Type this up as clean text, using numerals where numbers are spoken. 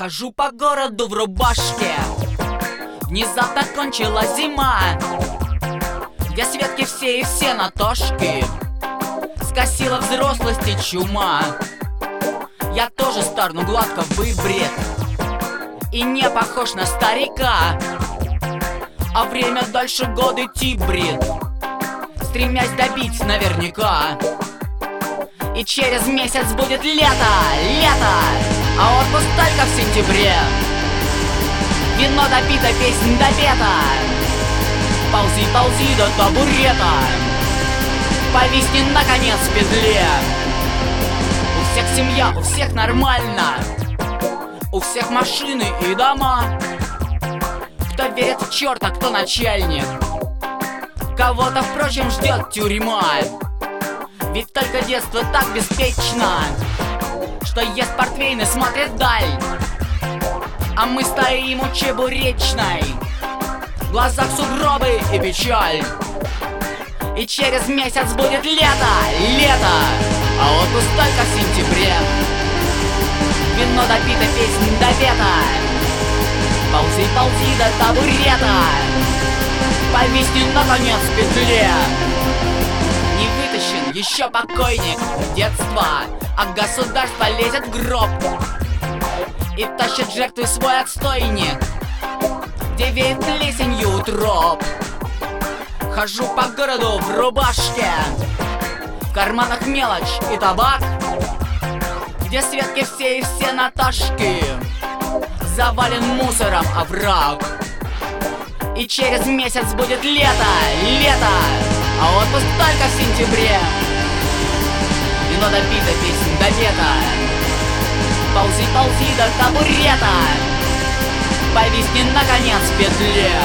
Хожу по городу в рубашке. Внезапно кончилась зима, где светки все и все натошки. Скосила взрослость и чума. Я тоже стар, но гладко выбрит и не похож на старика. А время дальше годы тибрит, стремясь добить наверняка. И через месяц будет лето, а отпуск только в сентябре. Вино допито, песнь допета. Ползи, ползи до табурета, повисни наконец в петле. У всех семья, у всех нормально, у всех машины и дома. Кто верит в черта, кто начальник, кого-то, впрочем, ждет тюрьма. Ведь только детство так беспечно, что ест портвейн и смотрит даль. А мы стоим у Чебуречной, в глазах сугробы и печаль. И через месяц будет лето, а отпуск только в сентябре. Вино допито, песнь допета. Ползи, ползи до табурета, повисни наконец в петле. Не вытащен еще покойник детства, а государство лезет в гроб и тащит жертвы свой отстойник, где веет плесенью утроп. Хожу по городу в рубашке, в карманах мелочь и табак, где светки все и все наташки, завален мусором овраг. И через месяц будет лето, а отпуск только в сентябре. Вино допито, песнь допета. Ползи, ползи до табурета, повисни наконец в петле.